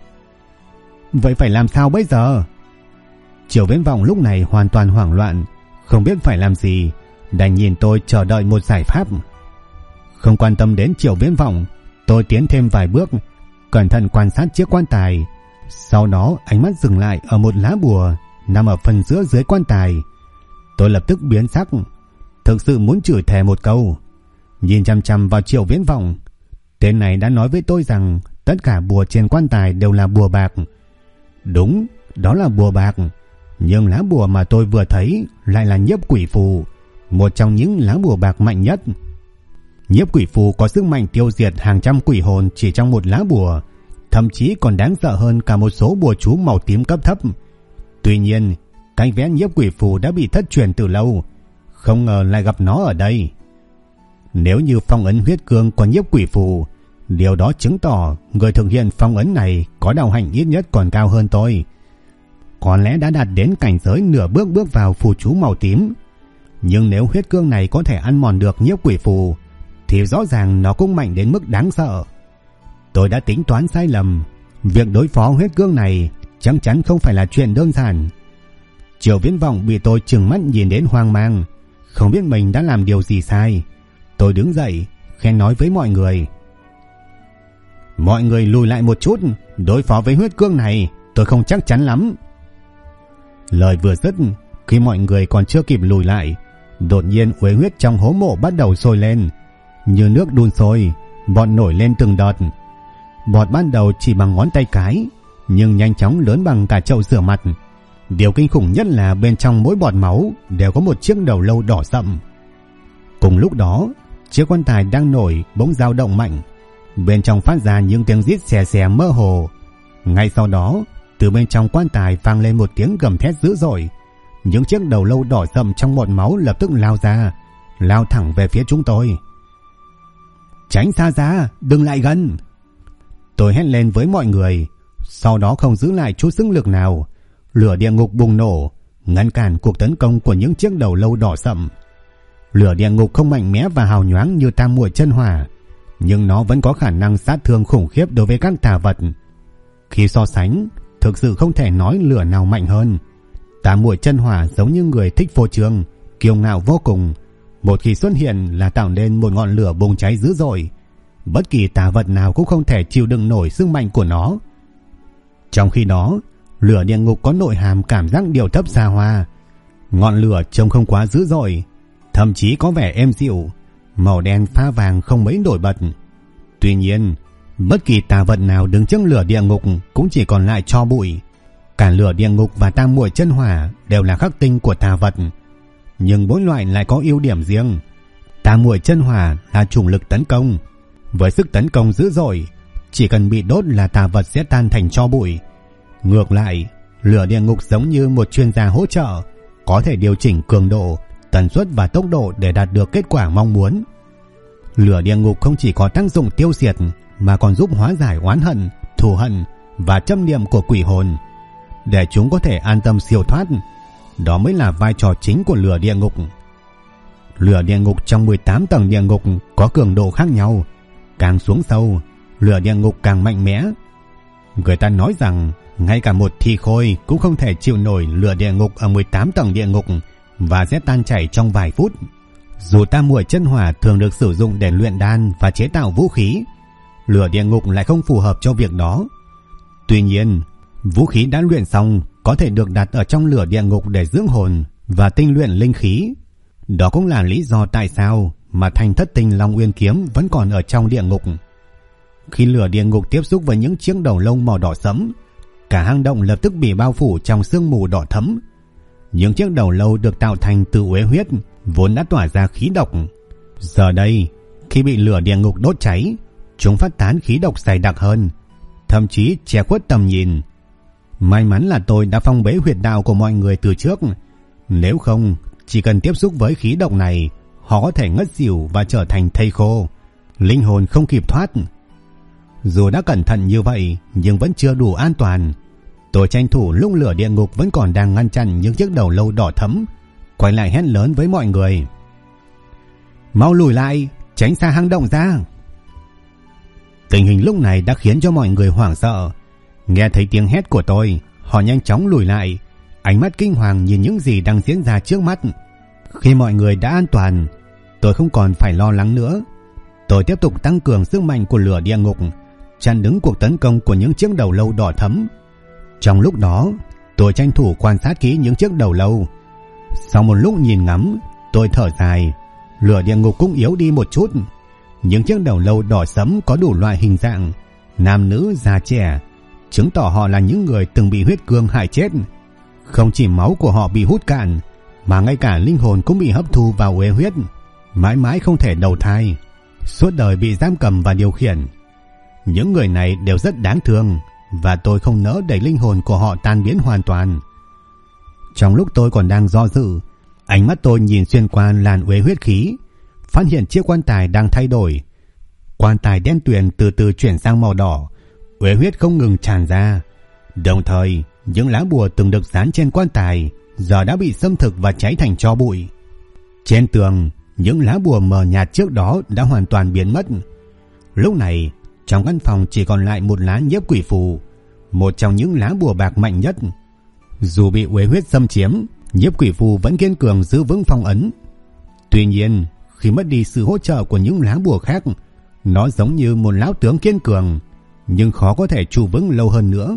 "Vậy phải làm sao bây giờ?" Triệu Viễn Vọng lúc này hoàn toàn hoảng loạn, không biết phải làm gì, đành nhìn tôi chờ đợi một giải pháp. Không quan tâm đến Triệu Viễn Vọng, tôi tiến thêm vài bước, cẩn thận quan sát chiếc quan tài. Sau đó ánh mắt dừng lại ở một lá bùa nằm ở phần giữa dưới quan tài. Tôi lập tức biến sắc, thực sự muốn chửi thề một câu. Nhìn chằm chằm vào Triệu Viễn Vọng, tên này đã nói với tôi rằng tất cả bùa trên quan tài đều là bùa bạc. Đúng, đó là bùa bạc, nhưng lá bùa mà tôi vừa thấy lại là nhiếp quỷ phù, một trong những lá bùa bạc mạnh nhất. Nhiếp quỷ phù có sức mạnh tiêu diệt hàng trăm quỷ hồn chỉ trong một lá bùa, thậm chí còn đáng sợ hơn cả một số bùa chú màu tím cấp thấp. Tuy nhiên, cái vẽ nhiếp quỷ phù đã bị thất truyền từ lâu, không ngờ lại gặp nó ở đây. Nếu như phong ấn huyết cương có nhiếp quỷ phù, điều đó chứng tỏ người thực hiện phong ấn này có đạo hạnh ít nhất còn cao hơn tôi. Có lẽ đã đạt đến cảnh giới nửa bước vào phù chú màu tím. Nhưng nếu huyết cương này có thể ăn mòn được nhiếp quỷ phù thì rõ ràng nó cũng mạnh đến mức đáng sợ. Tôi đã tính toán sai lầm, việc đối phó huyết cương này chắc chắn không phải là chuyện đơn giản. Triệu Viễn Vọng bị tôi trừng mắt nhìn đến hoang mang, không biết mình đã làm điều gì sai. Tôi đứng dậy, khen nói với mọi người: "Mọi người lùi lại một chút, đối phó với huyết cương này tôi không chắc chắn lắm." Lời vừa dứt, khi mọi người còn chưa kịp lùi lại, đột nhiên uế huyết trong hố mộ bắt đầu sôi lên, như nước đun sôi, bọt nổi lên từng đợt. Bọt ban đầu chỉ bằng ngón tay cái, nhưng nhanh chóng lớn bằng cả chậu rửa mặt. Điều kinh khủng nhất là bên trong mỗi bọt máu đều có một chiếc đầu lâu đỏ sậm. Cùng lúc đó, chiếc quan tài đang nổi bỗng dao động mạnh, bên trong phát ra những tiếng rít xè xè mơ hồ. Ngay sau đó, từ bên trong quan tài vang lên một tiếng gầm thét dữ dội. Những chiếc đầu lâu đỏ sậm trong bọt máu lập tức lao ra, lao thẳng về phía chúng tôi. "Tránh xa ra, đừng lại gần!" Tôi hét lên với mọi người, sau đó không giữ lại chút sức lực nào, lửa địa ngục bùng nổ, ngăn cản cuộc tấn công của những chiếc đầu lâu đỏ sậm. Lửa địa ngục không mạnh mẽ và hào nhoáng như tam muội chân hỏa, nhưng nó vẫn có khả năng sát thương khủng khiếp đối với các tà vật. Khi so sánh, thực sự không thể nói lửa nào mạnh hơn. Tam muội chân hỏa giống như người thích phô trương, kiêu ngạo vô cùng, một khi xuất hiện là tạo nên một ngọn lửa bùng cháy dữ dội. Bất kỳ tà vật nào cũng không thể chịu đựng nổi sức mạnh của nó. Trong khi đó, lửa địa ngục có nội hàm cảm giác điệu thấp xa hoa. Ngọn lửa trông không quá dữ dội, thậm chí có vẻ êm dịu, màu đen pha vàng không mấy nổi bật. Tuy nhiên, bất kỳ tà vật nào đứng trước lửa địa ngục cũng chỉ còn lại tro bụi. Cả lửa địa ngục và tam muội chân hỏa đều là khắc tinh của tà vật, nhưng mỗi loại lại có ưu điểm riêng. Tam muội chân hỏa là chủng lực tấn công, Với sức tấn công dữ dội, chỉ cần bị đốt là tà vật sẽ tan thành tro bụi. Ngược lại, lửa địa ngục giống như một chuyên gia hỗ trợ, có thể điều chỉnh cường độ, tần suất và tốc độ để đạt được kết quả mong muốn. Lửa địa ngục không chỉ có tác dụng tiêu diệt mà còn giúp hóa giải oán hận, thù hận và chấp niệm của quỷ hồn, để chúng có thể an tâm siêu thoát. Đó mới là vai trò chính của lửa địa ngục. Lửa địa ngục trong 18 tầng địa ngục có cường độ khác nhau, càng xuống sâu, lửa địa ngục càng mạnh mẽ. Người ta nói rằng ngay cả một thi khôi cũng không thể chịu nổi lửa địa ngục ở 18 tầng địa ngục và sẽ tan chảy trong vài phút. Dù tam muội chân hỏa thường được sử dụng để luyện đan và chế tạo vũ khí, lửa địa ngục lại không phù hợp cho việc đó. Tuy nhiên, vũ khí đã luyện xong có thể được đặt ở trong lửa địa ngục để dưỡng hồn và tinh luyện linh khí. Đó cũng là lý do tại sao mà thanh thất tinh Long Uyên kiếm vẫn còn ở trong địa ngục. Khi lửa địa ngục tiếp xúc với những chiếc đầu lông màu đỏ sẫm, cả hang động lập tức bị bao phủ trong sương mù đỏ thẫm. Những chiếc đầu lâu được tạo thành từ uế huyết vốn đã tỏa ra khí độc. Giờ đây, khi bị lửa địa ngục đốt cháy, chúng phát tán khí độc dày đặc hơn, thậm chí che khuất tầm nhìn. May mắn là tôi đã phong bế huyệt đạo của mọi người từ trước. Nếu không, chỉ cần tiếp xúc với khí độc này, họ có thể ngất xỉu và trở thành thây khô, linh hồn không kịp thoát. Dù đã cẩn thận như vậy nhưng vẫn chưa đủ an toàn. Tôi tranh thủ lúc lửa địa ngục vẫn còn đang ngăn chặn những chiếc đầu lâu đỏ thẫm, quay lại hét lớn với mọi người: mau lùi lại, tránh xa hang động ra. Tình hình lúc này đã khiến cho mọi người hoảng sợ. Nghe thấy tiếng hét của tôi, họ nhanh chóng lùi lại, ánh mắt kinh hoàng nhìn những gì đang diễn ra trước mắt. Khi mọi người đã an toàn, tôi không còn phải lo lắng nữa. Tôi tiếp tục tăng cường sức mạnh của lửa địa ngục, chặn đứng cuộc tấn công của những chiếc đầu lâu đỏ thẫm. Trong lúc đó, tôi tranh thủ quan sát kỹ những chiếc đầu lâu. Sau một lúc nhìn ngắm, tôi thở dài, lửa địa ngục cũng yếu đi một chút. Những chiếc đầu lâu đỏ sẫm có đủ loại hình dạng, nam nữ già trẻ, chứng tỏ họ là những người từng bị huyết cương hại chết. Không chỉ máu của họ bị hút cạn, mà ngay cả linh hồn cũng bị hấp thu vào uế huyết, mãi mãi không thể đầu thai, suốt đời bị giam cầm và điều khiển. Những người này đều rất đáng thương, và tôi không nỡ để linh hồn của họ tan biến hoàn toàn. Trong lúc tôi còn đang do dự, ánh mắt tôi nhìn xuyên qua làn uế huyết khí, phát hiện chiếc quan tài đang thay đổi. Quan tài đen tuyền từ từ chuyển sang màu đỏ, uế huyết không ngừng tràn ra. Đồng thời, những lá bùa từng được dán trên quan tài giờ đã bị xâm thực và cháy thành tro bụi. Trên tường, những lá bùa mờ nhạt trước đó đã hoàn toàn biến mất. Lúc này, trong căn phòng chỉ còn lại một lá nhiếp quỷ phù, một trong những lá bùa bạc mạnh nhất. Dù bị uế huyết xâm chiếm, nhiếp quỷ phù vẫn kiên cường giữ vững phong ấn. Tuy nhiên, khi mất đi sự hỗ trợ của những lá bùa khác, nó giống như một lão tướng kiên cường, nhưng khó có thể trụ vững lâu hơn nữa.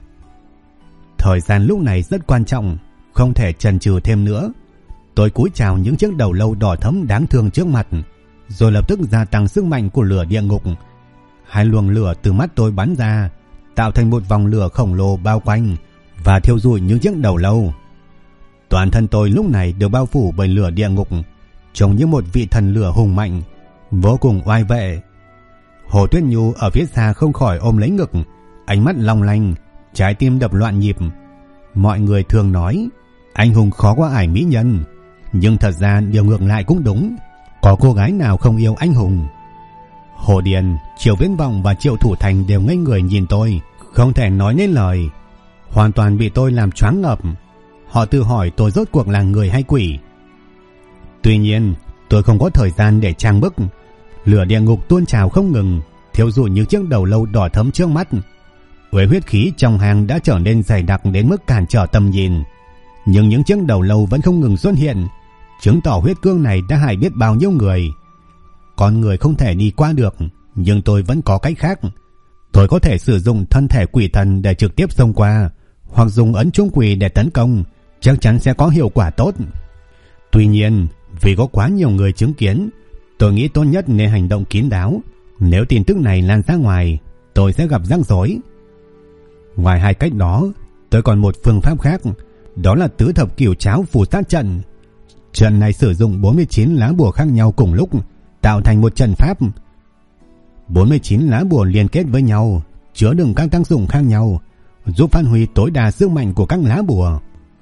Thời gian lúc này rất quan trọng, không thể chần chừ thêm nữa. Tôi cúi chào những chiếc đầu lâu đỏ thẫm đáng thương trước mặt, rồi lập tức gia tăng sức mạnh của lửa địa ngục. Hai luồng lửa từ mắt tôi bắn ra, tạo thành một vòng lửa khổng lồ bao quanh và thiêu rụi những chiếc đầu lâu. Toàn thân tôi lúc này được bao phủ bởi lửa địa ngục, trông như một vị thần lửa hùng mạnh, vô cùng oai vệ. Hồ Tuyết Nhu ở phía xa không khỏi ôm lấy ngực, ánh mắt long lanh, trái tim đập loạn nhịp. Mọi người thường nói anh hùng khó qua ải mỹ nhân, nhưng thật ra điều ngược lại cũng đúng. Có cô gái nào không yêu anh hùng? Hồ Điền, Triệu Viễn Vọng và Triệu Thủ Thành đều ngây người nhìn tôi, không thể nói nên lời, hoàn toàn bị tôi làm choáng ngợp. Họ tự hỏi tôi rốt cuộc là người hay quỷ. Tuy nhiên, tôi không có thời gian để trang bức. Lửa địa ngục tuôn trào không ngừng, thiêu rụi những chiếc đầu lâu đỏ thẫm trước mắt. Uế huyết khí trong hang đã trở nên dày đặc đến mức cản trở tầm nhìn, nhưng những chiếc đầu lâu vẫn không ngừng xuất hiện, chứng tỏ huyết cương này đã hại biết bao nhiêu người. Con người không thể đi qua được, nhưng tôi vẫn có cách khác. Tôi có thể sử dụng thân thể quỷ thần để trực tiếp xông qua, hoặc dùng ấn trung quỷ để tấn công, chắc chắn sẽ có hiệu quả tốt. Tuy nhiên, vì có quá nhiều người chứng kiến, tôi nghĩ tốt nhất nên hành động kín đáo. Nếu tin tức này lan ra ngoài, tôi sẽ gặp rắc rối. Ngoài hai cách đó, tôi còn một phương pháp khác, đó là tứ thập cửu cháo phù sát trận. Trận này sử dụng 49 lá bùa khác nhau cùng lúc, tạo thành một trận pháp. 49 lá bùa liên kết với nhau, chứa đựng các tác dụng khác nhau, giúp phát huy tối đa sức mạnh của các lá bùa.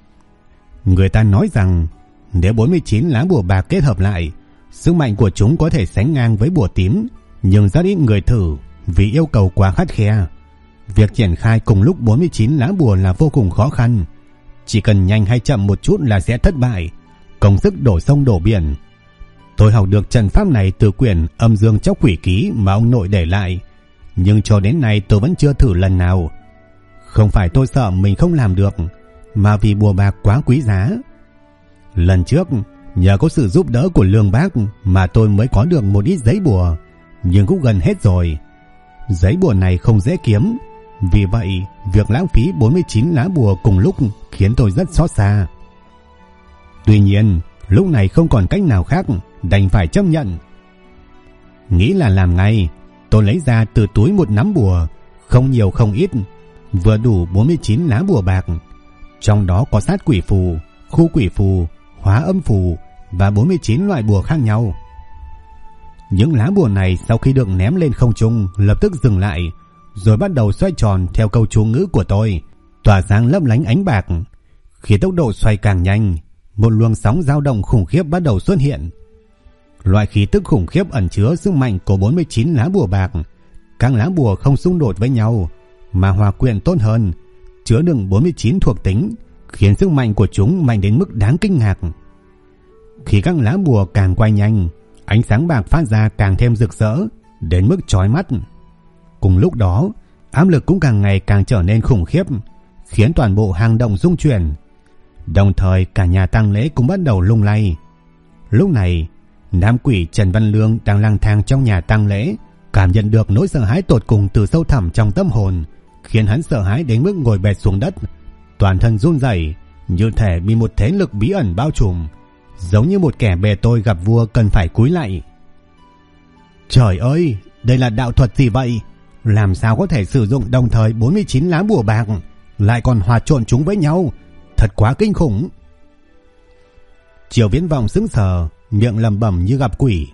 Người ta nói rằng nếu 49 lá bùa bạc kết hợp lại, sức mạnh của chúng có thể sánh ngang với bùa tím, nhưng rất ít người thử vì yêu cầu quá khắt khe. Việc triển khai cùng lúc 49 lá bùa là vô cùng khó khăn. Chỉ cần nhanh hay chậm một chút là sẽ thất bại, công sức đổ sông đổ biển. Tôi học được trận pháp này từ quyển Âm Dương Chóc Quỷ Ký mà ông nội để lại, nhưng cho đến nay tôi vẫn chưa thử lần nào. Không phải tôi sợ mình không làm được, mà vì bùa bạc quá quý giá. Lần trước, nhờ có sự giúp đỡ của Lương Bác mà tôi mới có được một ít giấy bùa, nhưng cũng gần hết rồi. Giấy bùa này không dễ kiếm, vì vậy việc lãng phí 49 lá bùa cùng lúc khiến tôi rất xót xa. Tuy nhiên, lúc này không còn cách nào khác, đành phải chấp nhận. Nghĩ là làm ngay, tôi lấy ra từ túi một nắm bùa, không nhiều không ít, vừa đủ 49 lá bùa bạc. Trong đó có sát quỷ phù, khu quỷ phù, hóa âm phù và 49 loại bùa khác nhau. Những lá bùa này sau khi được ném lên không trung lập tức dừng lại, rồi bắt đầu xoay tròn theo câu chú ngữ của tôi, tỏa sáng lấp lánh ánh bạc. Khi tốc độ xoay càng nhanh, một luồng sóng dao động khủng khiếp bắt đầu xuất hiện. Loại khí tức khủng khiếp ẩn chứa sức mạnh của 49 lá bùa bạc. Các lá bùa không xung đột với nhau mà hòa quyện tốt hơn, chứa đựng 49 thuộc tính, khiến sức mạnh của chúng mạnh đến mức đáng kinh ngạc. Khi các lá bùa càng quay nhanh, ánh sáng bạc phát ra càng thêm rực rỡ, đến mức chói mắt. Cùng lúc đó, áp lực cũng càng ngày càng trở nên khủng khiếp, khiến toàn bộ hang động rung chuyển. Đồng thời cả nhà tang lễ cũng bắt đầu lung lay. Lúc này, nam quỷ Trần Văn Lương đang lang thang trong nhà tang lễ, cảm nhận được nỗi sợ hãi tột cùng từ sâu thẳm trong tâm hồn, khiến hắn sợ hãi đến mức ngồi bệt xuống đất, toàn thân run rẩy, như thể bị một thế lực bí ẩn bao trùm, giống như một kẻ bề tôi gặp vua cần phải cúi lạy. Trời ơi, đây là đạo thuật gì vậy? Làm sao có thể sử dụng đồng thời 49 lá bùa bạc, lại còn hòa trộn chúng với nhau? Thật quá kinh khủng. Triều Viễn Vọng sững sờ, miệng lẩm bẩm như gặp quỷ.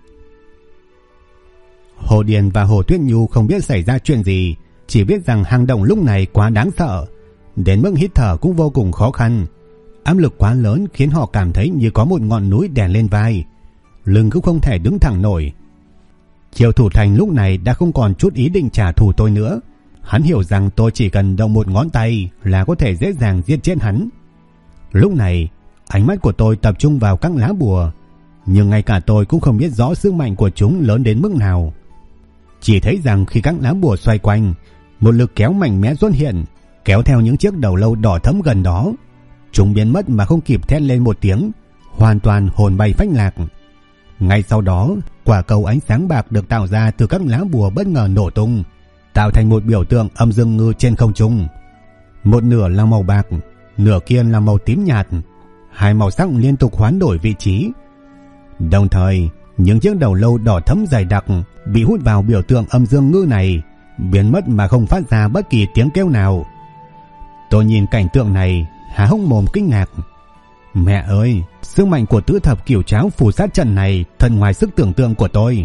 Hồ Điền và Hồ Tuyết Nhu không biết xảy ra chuyện gì, chỉ biết rằng hang động lúc này quá đáng sợ, đến mức hít thở cũng vô cùng khó khăn. Áp lực quá lớn khiến họ cảm thấy như có một ngọn núi đè lên vai, lưng cũng không thể đứng thẳng nổi. Triệu Thủ Thành lúc này đã không còn chút ý định trả thù tôi nữa. Hắn hiểu rằng tôi chỉ cần động một ngón tay là có thể dễ dàng giết chết hắn. Lúc này, ánh mắt của tôi tập trung vào các lá bùa, nhưng ngay cả tôi cũng không biết rõ sức mạnh của chúng lớn đến mức nào. Chỉ thấy rằng khi các lá bùa xoay quanh, một lực kéo mạnh mẽ xuất hiện, kéo theo những chiếc đầu lâu đỏ thẫm gần đó. Chúng biến mất mà không kịp thét lên một tiếng, hoàn toàn hồn bay phách lạc. Ngay sau đó, quả cầu ánh sáng bạc được tạo ra từ các lá bùa bất ngờ nổ tung, tạo thành một biểu tượng âm dương ngư trên không trung. Một nửa là màu bạc, nửa kia là màu tím nhạt, hai màu sắc liên tục hoán đổi vị trí. Đồng thời, những chiếc đầu lâu đỏ thẫm dày đặc bị hút vào biểu tượng âm dương ngư này, biến mất mà không phát ra bất kỳ tiếng kêu nào. Tôi nhìn cảnh tượng này, há hốc mồm kinh ngạc. Mẹ ơi, sức mạnh của tứ thập cửu tráo phù sát trận này thật ngoài sức tưởng tượng của tôi.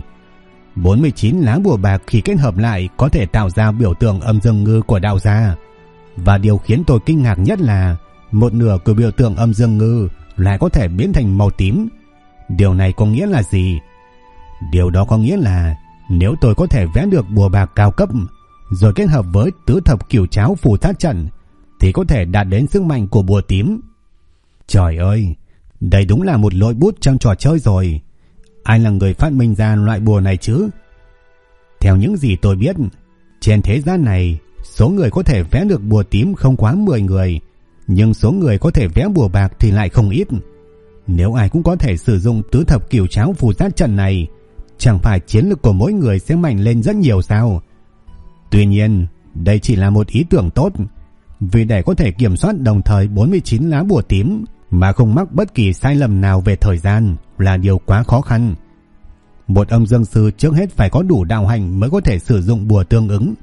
49 lá bùa bạc khi kết hợp lại có thể tạo ra biểu tượng âm dương ngư của đạo gia. Và điều khiến tôi kinh ngạc nhất là một nửa của biểu tượng âm dương ngư lại có thể biến thành màu tím. Điều này có nghĩa là gì? Điều đó có nghĩa là nếu tôi có thể vẽ được bùa bạc cao cấp rồi kết hợp với tứ thập cửu tráo phù sát trận thì có thể đạt đến sức mạnh của bùa tím. Trời ơi, đây đúng là một lỗi bút trong trò chơi rồi. Ai là người phát minh ra loại bùa này chứ? Theo những gì tôi biết, trên thế gian này, số người có thể vẽ được bùa tím không quá 10 người, nhưng số người có thể vẽ bùa bạc thì lại không ít. Nếu ai cũng có thể sử dụng tứ thập cửu tráo phù sát trận này, chẳng phải chiến lực của mỗi người sẽ mạnh lên rất nhiều sao? Tuy nhiên, đây chỉ là một ý tưởng tốt, vì để có thể kiểm soát đồng thời 49 lá bùa tím mà không mắc bất kỳ sai lầm nào về thời gian là điều quá khó khăn. Một âm dương sư trước hết phải có đủ đạo hạnh mới có thể sử dụng bùa tương ứng.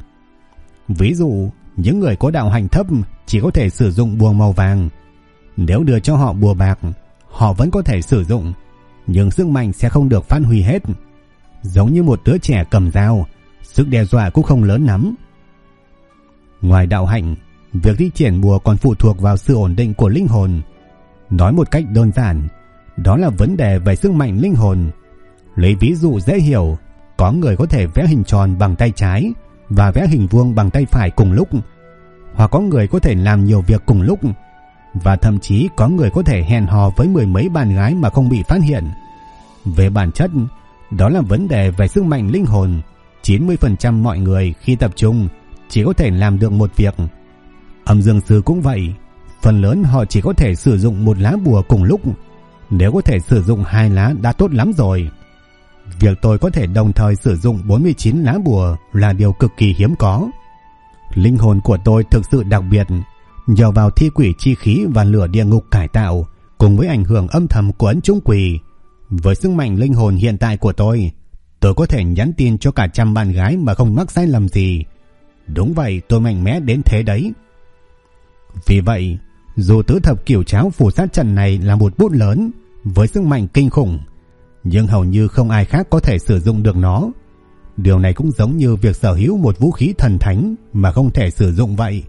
Ví dụ, những người có đạo hạnh thấp chỉ có thể sử dụng bùa màu vàng. Nếu đưa cho họ bùa bạc, họ vẫn có thể sử dụng, nhưng sức mạnh sẽ không được phát huy hết. Giống như một đứa trẻ cầm dao, sức đe dọa cũng không lớn lắm. Ngoài đạo hạnh, việc thi triển bùa còn phụ thuộc vào sự ổn định của linh hồn. Nói một cách đơn giản, đó là vấn đề về sức mạnh linh hồn. Lấy ví dụ dễ hiểu, có người có thể vẽ hình tròn bằng tay trái và vẽ hình vuông bằng tay phải cùng lúc, hoặc có người có thể làm nhiều việc cùng lúc, và thậm chí có người có thể hẹn hò với mười mấy bạn gái mà không bị phát hiện. Về bản chất, đó là vấn đề về sức mạnh linh hồn. 90% mọi người khi tập trung chỉ có thể làm được một việc. Âm dương sư cũng vậy, phần lớn họ chỉ có thể sử dụng một lá bùa cùng lúc. Nếu có thể sử dụng 2 lá đã tốt lắm rồi. Việc tôi có thể đồng thời sử dụng 49 lá bùa là điều cực kỳ hiếm có. Linh hồn của tôi thực sự đặc biệt, nhờ vào thi quỷ chi khí và lửa địa ngục cải tạo, cùng với ảnh hưởng âm thầm của ấn chung quỷ. Với sức mạnh linh hồn hiện tại của tôi có thể nhắn tin cho cả trăm bạn gái mà không mắc sai lầm gì. Đúng vậy, tôi mạnh mẽ đến thế đấy. Vì vậy, dù tứ thập cửu cháo phù sát trận này là một bút lớn với sức mạnh kinh khủng, nhưng hầu như không ai khác có thể sử dụng được nó. Điều này cũng giống như việc sở hữu một vũ khí thần thánh mà không thể sử dụng vậy.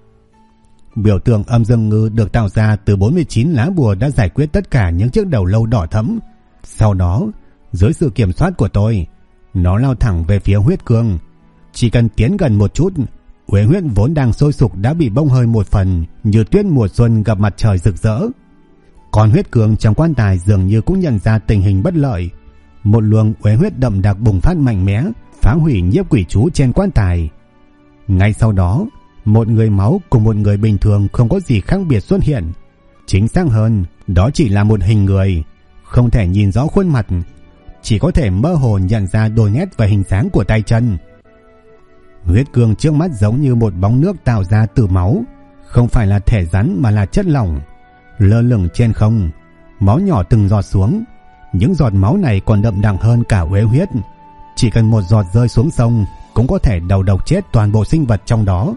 Biểu tượng âm dương ngư được tạo ra từ 49 lá bùa đã giải quyết tất cả những chiếc đầu lâu đỏ thẫm. Sau đó, dưới sự kiểm soát của tôi, nó lao thẳng về phía huyết cương. Chỉ cần tiến gần một chút, uế huyết vốn đang sôi sục đã bị bông hơi một phần, như tuyết mùa xuân gặp mặt trời rực rỡ. Còn huyết cương trong quan tài dường như cũng nhận ra tình hình bất lợi. Một luồng uế huyết đậm đặc bùng phát mạnh mẽ, phá hủy nhiếp quỷ chú trên quan tài. Ngay sau đó, một người máu cùng một người bình thường không có gì khác biệt xuất hiện. Chính xác hơn, đó chỉ là một hình người, không thể nhìn rõ khuôn mặt, chỉ có thể mơ hồ nhận ra đôi nét và hình dáng của tay chân. Huyết cương trước mắt giống như một bóng nước tạo ra từ máu, không phải là thể rắn mà là chất lỏng, lơ lửng trên không. Máu nhỏ từng giọt xuống, những giọt máu này còn đậm đặc hơn cả uế huyết. Chỉ cần một giọt rơi xuống sông cũng có thể đầu độc chết toàn bộ sinh vật trong đó.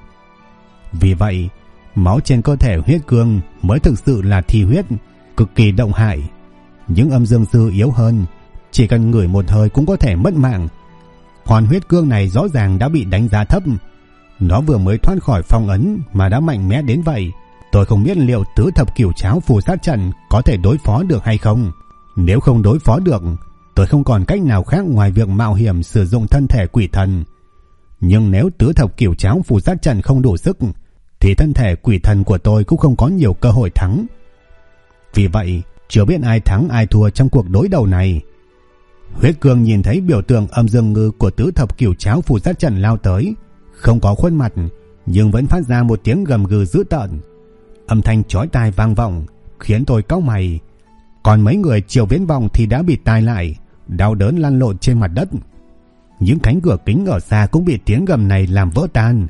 Vì vậy, máu trên cơ thể huyết cương mới thực sự là thi huyết, cực kỳ động hại. Những âm dương sư yếu hơn, chỉ cần ngửi một hơi cũng có thể mất mạng. Còn huyết cương này rõ ràng đã bị đánh giá thấp. Nó vừa mới thoát khỏi phong ấn mà đã mạnh mẽ đến vậy. Tôi không biết liệu tứ thập cửu cháo phù sát trận có thể đối phó được hay không. Nếu không đối phó được, tôi không còn cách nào khác ngoài việc mạo hiểm sử dụng thân thể quỷ thần. Nhưng nếu tứ thập cửu cháo phù sát trận không đủ sức, thì thân thể quỷ thần của tôi cũng không có nhiều cơ hội thắng. Vì vậy, chưa biết ai thắng ai thua trong cuộc đối đầu này. Huyết cương nhìn thấy biểu tượng âm dương ngư của tứ thập cửu cháo phù sát trận lao tới, không có khuôn mặt, nhưng vẫn phát ra một tiếng gầm gừ dữ tợn. Âm thanh chói tai vang vọng, khiến tôi cau mày. Còn mấy người Triều Viễn Vọng thì đã bị tai lại, đau đớn lăn lộn trên mặt đất. Những cánh cửa kính ở xa cũng bị tiếng gầm này làm vỡ tan.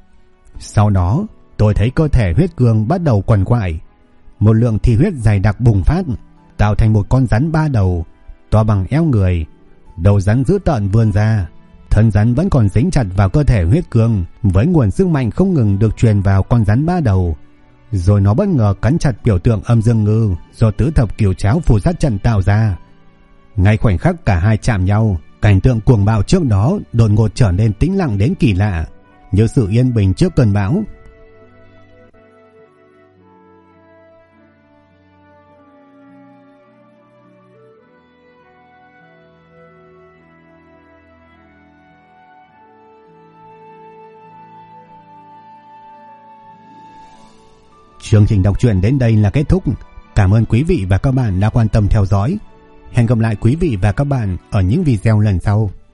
Sau đó, tôi thấy cơ thể huyết cương bắt đầu quằn quại. Một lượng thi huyết dày đặc bùng phát, tạo thành một con rắn 3 đầu, to bằng eo người. Đầu rắn dữ tợn vươn ra, thân rắn vẫn còn dính chặt vào cơ thể huyết cương, với nguồn sức mạnh không ngừng được truyền vào con rắn 3 đầu. Rồi nó bất ngờ cắn chặt biểu tượng âm dương ngư do tứ thập cửu cháo phù sát trận tạo ra. Ngay khoảnh khắc cả hai chạm nhau, cảnh tượng cuồng bạo trước đó đột ngột trở nên tĩnh lặng đến kỳ lạ, như sự yên bình trước cơn bão. Chương trình đọc truyện đến đây là kết thúc. Cảm ơn quý vị và các bạn đã quan tâm theo dõi. Hẹn gặp lại quý vị và các bạn ở những video lần sau.